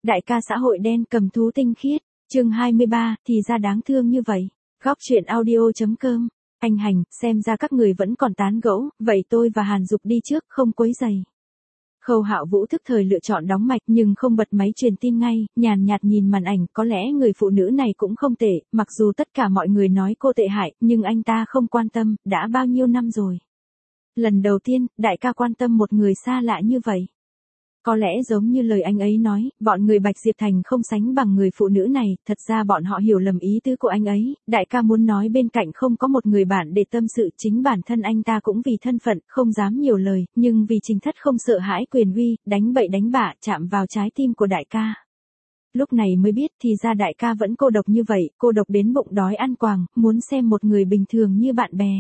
Đại ca xã hội đen cầm thú tinh khiết, chương 23, thì ra đáng thương như vậy. Góc chuyện audio.com. Anh Hành, xem ra các người vẫn còn tán gẫu, vậy tôi và Hàn Dục đi trước, không quấy rầy. Khâu Hạo Vũ thức thời lựa chọn đóng mạch nhưng không bật máy truyền tin ngay, nhàn nhạt nhìn màn ảnh, có lẽ người phụ nữ này cũng không tệ, mặc dù tất cả mọi người nói cô tệ hại, nhưng anh ta không quan tâm, đã bao nhiêu năm rồi. Lần đầu tiên, đại ca quan tâm một người xa lạ như vậy. Có lẽ giống như lời anh ấy nói, bọn người Bạch Diệp Thành không sánh bằng người phụ nữ này, thật ra bọn họ hiểu lầm ý tứ của anh ấy, đại ca muốn nói bên cạnh không có một người bạn để tâm sự, chính bản thân anh ta cũng vì thân phận, không dám nhiều lời, nhưng vì Trình Thất không sợ hãi quyền uy, đánh bậy đánh bạ, chạm vào trái tim của đại ca. Lúc này mới biết thì ra đại ca vẫn cô độc như vậy, cô độc đến bụng đói ăn quàng, muốn xem một người bình thường như bạn bè.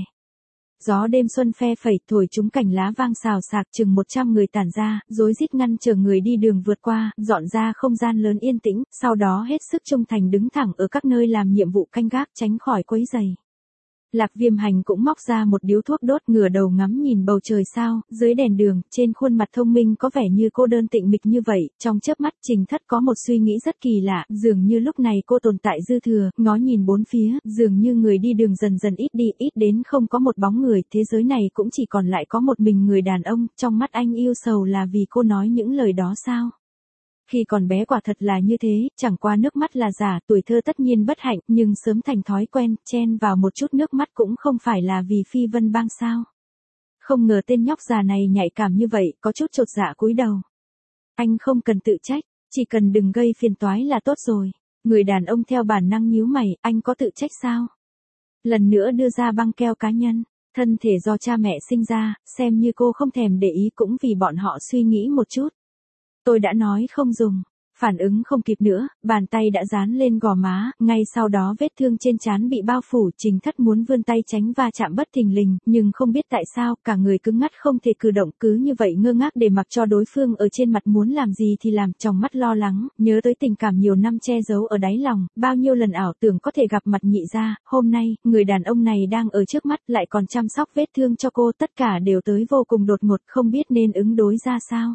Gió đêm xuân phe phẩy thổi chúng cành lá vang xào xạc, chừng 100 người tản ra, rối rít ngăn chờ người đi đường vượt qua, dọn ra không gian lớn yên tĩnh, sau đó hết sức trung thành đứng thẳng ở các nơi làm nhiệm vụ canh gác tránh khỏi quấy rầy. Lạc Viêm Hành cũng móc ra một điếu thuốc đốt, ngửa đầu ngắm nhìn bầu trời sao, dưới đèn đường, trên khuôn mặt thông minh có vẻ như cô đơn tịnh mịch như vậy, trong chớp mắt Trình Thất có một suy nghĩ rất kỳ lạ, dường như lúc này cô tồn tại dư thừa, ngó nhìn bốn phía, dường như người đi đường dần dần ít đi, ít đến không có một bóng người, thế giới này cũng chỉ còn lại có một mình người đàn ông, trong mắt anh yêu sầu là vì cô nói những lời đó sao? Khi còn bé quả thật là như thế, chẳng qua nước mắt là giả, tuổi thơ tất nhiên bất hạnh, nhưng sớm thành thói quen, chen vào một chút nước mắt cũng không phải là vì Phi Vân Bang sao. Không ngờ tên nhóc già này nhạy cảm như vậy, có chút chột dạ cúi đầu. Anh không cần tự trách, chỉ cần đừng gây phiền toái là tốt rồi. Người đàn ông theo bản năng nhíu mày, anh có tự trách sao? Lần nữa đưa ra băng keo cá nhân, thân thể do cha mẹ sinh ra, xem như cô không thèm để ý cũng vì bọn họ suy nghĩ một chút. Tôi đã nói không dùng. Phản ứng không kịp nữa, bàn tay đã dán lên gò má, ngay sau đó vết thương trên trán bị bao phủ, Trình Thất muốn vươn tay tránh va chạm bất thình lình, nhưng không biết tại sao, cả người cứng ngắc không thể cử động, cứ như vậy ngơ ngác để mặc cho đối phương ở trên mặt muốn làm gì thì làm, trong mắt lo lắng, nhớ tới tình cảm nhiều năm che giấu ở đáy lòng, bao nhiêu lần ảo tưởng có thể gặp mặt nhị gia, hôm nay, người đàn ông này đang ở trước mắt lại còn chăm sóc vết thương cho cô, tất cả đều tới vô cùng đột ngột, không biết nên ứng đối ra sao.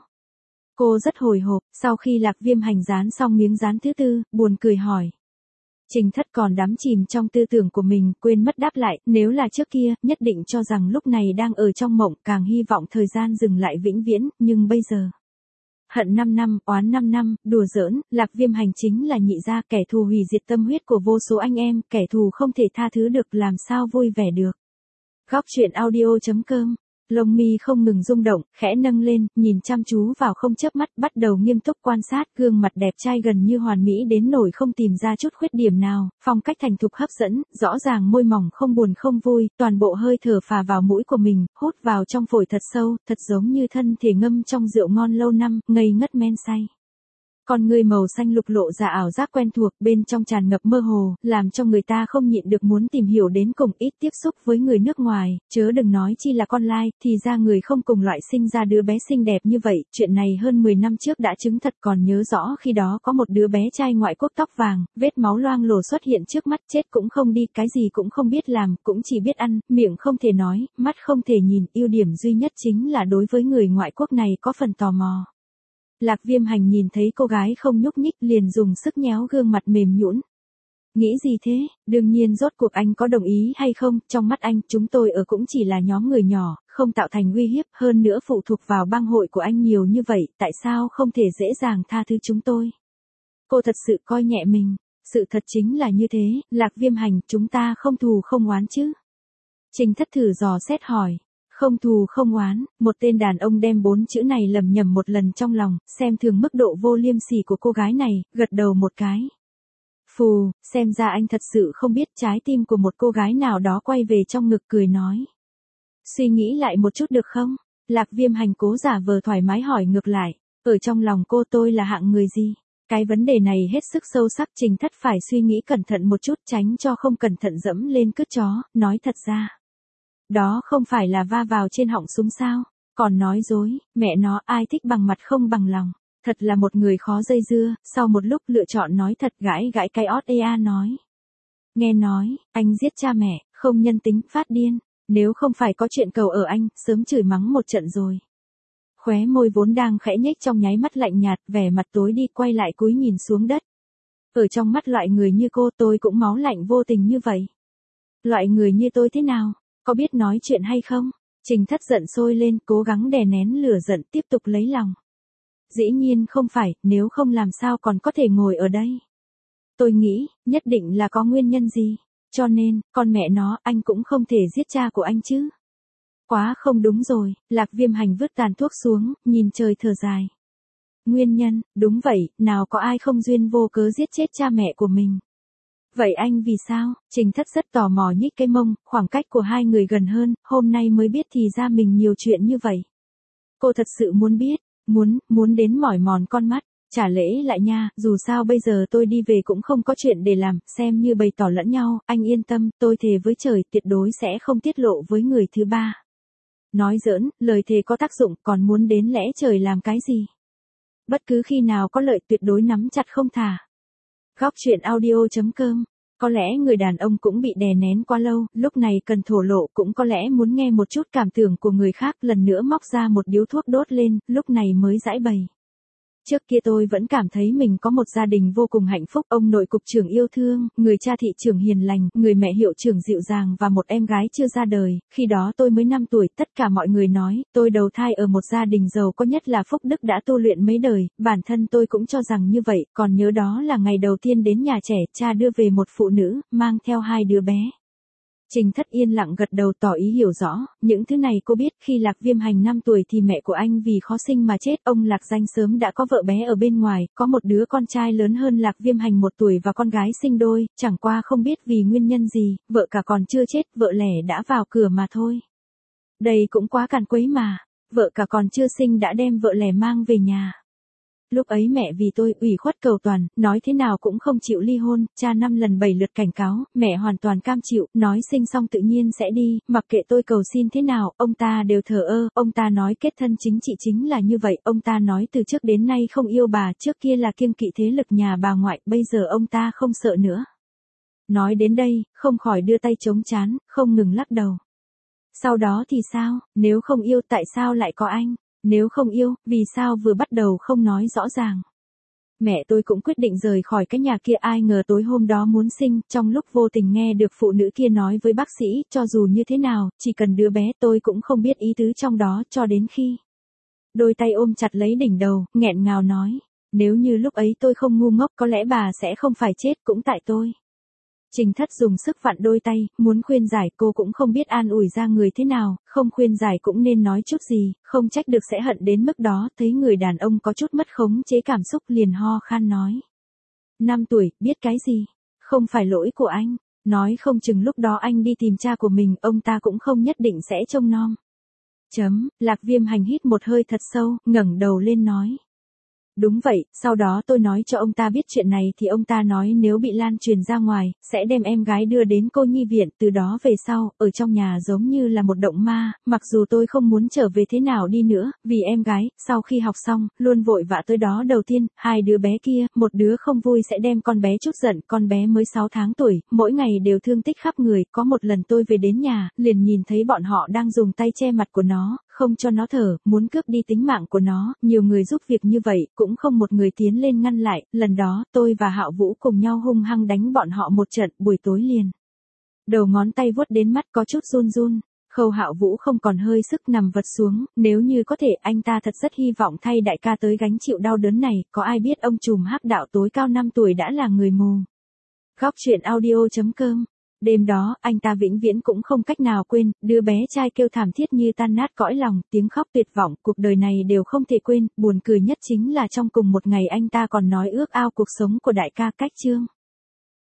Cô rất hồi hộp, sau khi Lạc Viêm Hành dán xong miếng dán thứ tư, buồn cười hỏi. Trình Thất còn đắm chìm trong tư tưởng của mình, quên mất đáp lại, nếu là trước kia, nhất định cho rằng lúc này đang ở trong mộng, càng hy vọng thời gian dừng lại vĩnh viễn, nhưng bây giờ. Hận 5 năm, oán 5 năm, đùa giỡn, Lạc Viêm Hành chính là nhị gia, kẻ thù hủy diệt tâm huyết của vô số anh em, kẻ thù không thể tha thứ được, làm sao vui vẻ được. Góc chuyện audio.com. Lông mi không ngừng rung động, khẽ nâng lên, nhìn chăm chú vào không chớp mắt, bắt đầu nghiêm túc quan sát, gương mặt đẹp trai gần như hoàn mỹ đến nỗi không tìm ra chút khuyết điểm nào, phong cách thành thục hấp dẫn, rõ ràng môi mỏng không buồn không vui, toàn bộ hơi thở phà vào mũi của mình, hút vào trong phổi thật sâu, thật giống như thân thể ngâm trong rượu ngon lâu năm, ngây ngất men say. Con người màu xanh lục lộ ra ảo giác quen thuộc, bên trong tràn ngập mơ hồ, làm cho người ta không nhịn được muốn tìm hiểu đến cùng, ít tiếp xúc với người nước ngoài, chớ đừng nói chi là con lai, thì ra người không cùng loại sinh ra đứa bé xinh đẹp như vậy, chuyện này hơn 10 năm trước đã chứng thật, còn nhớ rõ khi đó có một đứa bé trai ngoại quốc tóc vàng, vết máu loang lổ xuất hiện trước mắt, chết cũng không đi, cái gì cũng không biết làm, cũng chỉ biết ăn, miệng không thể nói, mắt không thể nhìn, ưu điểm duy nhất chính là đối với người ngoại quốc này có phần tò mò. Lạc Viêm Hành nhìn thấy cô gái không nhúc nhích liền dùng sức nhéo gương mặt mềm nhũn. Nghĩ gì thế, đương nhiên rốt cuộc anh có đồng ý hay không, trong mắt anh, chúng tôi ở cũng chỉ là nhóm người nhỏ, không tạo thành uy hiếp, hơn nữa phụ thuộc vào bang hội của anh nhiều như vậy, tại sao không thể dễ dàng tha thứ chúng tôi? Cô thật sự coi nhẹ mình, sự thật chính là như thế, Lạc Viêm Hành, chúng ta không thù không oán chứ? Trình Thất thử dò xét hỏi. Không thù không oán, một tên đàn ông đem 4 chữ này lầm nhầm một lần trong lòng, xem thường mức độ vô liêm sỉ của cô gái này, gật đầu một cái. Phù, xem ra anh thật sự không biết, trái tim của một cô gái nào đó quay về trong ngực cười nói. Suy nghĩ lại một chút được không? Lạc Viêm Hành cố giả vờ thoải mái hỏi ngược lại, ở trong lòng cô tôi là hạng người gì? Cái vấn đề này hết sức sâu sắc, Trình Thất phải suy nghĩ cẩn thận một chút, tránh cho không cẩn thận dẫm lên cứt chó, nói thật ra. Đó không phải là va vào trên họng súng sao, còn nói dối, mẹ nó, ai thích bằng mặt không bằng lòng, thật là một người khó dây dưa, sau một lúc lựa chọn nói thật, gãi gãi cái ót ea nói. Nghe nói, anh giết cha mẹ, không nhân tính, phát điên, nếu không phải có chuyện cầu ở anh, sớm chửi mắng một trận rồi. Khóe môi vốn đang khẽ nhếch trong nháy mắt lạnh nhạt, vẻ mặt tối đi quay lại cúi nhìn xuống đất. Ở trong mắt loại người như cô tôi cũng máu lạnh vô tình như vậy. Loại người như tôi thế nào? Có biết nói chuyện hay không? Trình Thất giận sôi lên, cố gắng đè nén lửa giận tiếp tục lấy lòng. Dĩ nhiên không phải, nếu không làm sao còn có thể ngồi ở đây. Tôi nghĩ, nhất định là có nguyên nhân gì. Cho nên, con mẹ nó, anh cũng không thể giết cha của anh chứ. Quá không đúng rồi, Lạc Viêm Hành vứt tàn thuốc xuống, nhìn trời thở dài. Nguyên nhân, đúng vậy, nào có ai không duyên vô cớ giết chết cha mẹ của mình. Vậy anh vì sao? Trình Thất rất tò mò nhích cái mông, khoảng cách của hai người gần hơn, hôm nay mới biết thì ra mình nhiều chuyện như vậy. Cô thật sự muốn biết, muốn đến mỏi mòn con mắt, trả lễ lại nha, dù sao bây giờ tôi đi về cũng không có chuyện để làm, xem như bày tỏ lẫn nhau, anh yên tâm, tôi thề với trời tuyệt đối sẽ không tiết lộ với người thứ ba. Nói giỡn, lời thề có tác dụng, còn muốn đến lẽ trời làm cái gì? Bất cứ khi nào có lợi tuyệt đối nắm chặt không thả. Góc truyện audio.com. Có lẽ người đàn ông cũng bị đè nén quá lâu, lúc này cần thổ lộ, cũng có lẽ muốn nghe một chút cảm tưởng của người khác, lần nữa móc ra một điếu thuốc đốt lên, lúc này mới giải bày. Trước kia tôi vẫn cảm thấy mình có một gia đình vô cùng hạnh phúc, ông nội cục trưởng yêu thương, người cha thị trưởng hiền lành, người mẹ hiệu trưởng dịu dàng và một em gái chưa ra đời. Khi đó tôi mới 5 tuổi, tất cả mọi người nói, tôi đầu thai ở một gia đình giàu có, nhất là phúc đức đã tu luyện mấy đời, bản thân tôi cũng cho rằng như vậy, còn nhớ đó là ngày đầu tiên đến nhà trẻ, cha đưa về một phụ nữ, mang theo 2 đứa bé. Trình Thất yên lặng gật đầu tỏ ý hiểu rõ, những thứ này cô biết. Khi Lạc Viêm Hành 5 tuổi thì mẹ của anh vì khó sinh mà chết, ông Lạc Danh sớm đã có vợ bé ở bên ngoài, có một đứa con trai lớn hơn Lạc Viêm Hành 1 tuổi và con gái sinh đôi, chẳng qua không biết vì nguyên nhân gì, vợ cả còn chưa chết, vợ lẻ đã vào cửa mà thôi. Đây cũng quá càn quấy mà, vợ cả còn chưa sinh đã đem vợ lẻ mang về nhà. Lúc ấy mẹ vì tôi ủy khuất cầu toàn, nói thế nào cũng không chịu ly hôn, cha 5 lần 7 lượt cảnh cáo, mẹ hoàn toàn cam chịu, nói sinh xong tự nhiên sẽ đi, mặc kệ tôi cầu xin thế nào, ông ta đều thờ ơ, ông ta nói kết thân chính trị chính là như vậy, ông ta nói từ trước đến nay không yêu bà, trước kia là kiêng kỵ thế lực nhà bà ngoại, bây giờ ông ta không sợ nữa. Nói đến đây, không khỏi đưa tay chống trán, không ngừng lắc đầu. Sau đó thì sao, nếu không yêu tại sao lại có anh? Nếu không yêu, vì sao vừa bắt đầu không nói rõ ràng? Mẹ tôi cũng quyết định rời khỏi cái nhà kia, ai ngờ tối hôm đó muốn sinh, trong lúc vô tình nghe được phụ nữ kia nói với bác sĩ, cho dù như thế nào, chỉ cần đứa bé, tôi cũng không biết ý tứ trong đó, cho đến khi đôi tay ôm chặt lấy đỉnh đầu, nghẹn ngào nói, nếu như lúc ấy tôi không ngu ngốc có lẽ bà sẽ không phải chết, cũng tại tôi. Trình Thất dùng sức vặn đôi tay, muốn khuyên giải, cô cũng không biết an ủi ra người thế nào, không khuyên giải cũng nên nói chút gì, không trách được sẽ hận đến mức đó, thấy người đàn ông có chút mất khống chế cảm xúc liền ho khan nói. 5 tuổi, biết cái gì? Không phải lỗi của anh, nói không chừng lúc đó anh đi tìm cha của mình, ông ta cũng không nhất định sẽ trông nom. Lạc Viêm Hành hít một hơi thật sâu, ngẩng đầu lên nói. Đúng vậy, sau đó tôi nói cho ông ta biết chuyện này thì ông ta nói nếu bị lan truyền ra ngoài, sẽ đem em gái đưa đến cô nhi viện, từ đó về sau, ở trong nhà giống như là một động ma, mặc dù tôi không muốn trở về thế nào đi nữa, vì em gái, sau khi học xong, luôn vội vã tới đó đầu tiên, 2 đứa bé kia, một đứa không vui sẽ đem con bé chút giận, con bé mới 6 tháng tuổi, mỗi ngày đều thương tích khắp người, có một lần tôi về đến nhà, liền nhìn thấy bọn họ đang dùng tay che mặt của nó, không cho nó thở, muốn cướp đi tính mạng của nó, nhiều người giúp việc như vậy, cũng không một người tiến lên ngăn lại, lần đó, tôi và Hạo Vũ cùng nhau hung hăng đánh bọn họ một trận, buổi tối liền. Đầu ngón tay vuốt đến mắt có chút run run, Khâu Hạo Vũ không còn hơi sức nằm vật xuống, nếu như có thể anh ta thật rất hy vọng thay đại ca tới gánh chịu đau đớn này, có ai biết ông trùm hắc đạo tối cao 5 tuổi đã là người mù. Góc truyện audio.com. Đêm đó, anh ta vĩnh viễn cũng không cách nào quên, đứa bé trai kêu thảm thiết như tan nát cõi lòng, tiếng khóc tuyệt vọng, cuộc đời này đều không thể quên, buồn cười nhất chính là trong cùng một ngày anh ta còn nói ước ao cuộc sống của đại ca Cách Chương.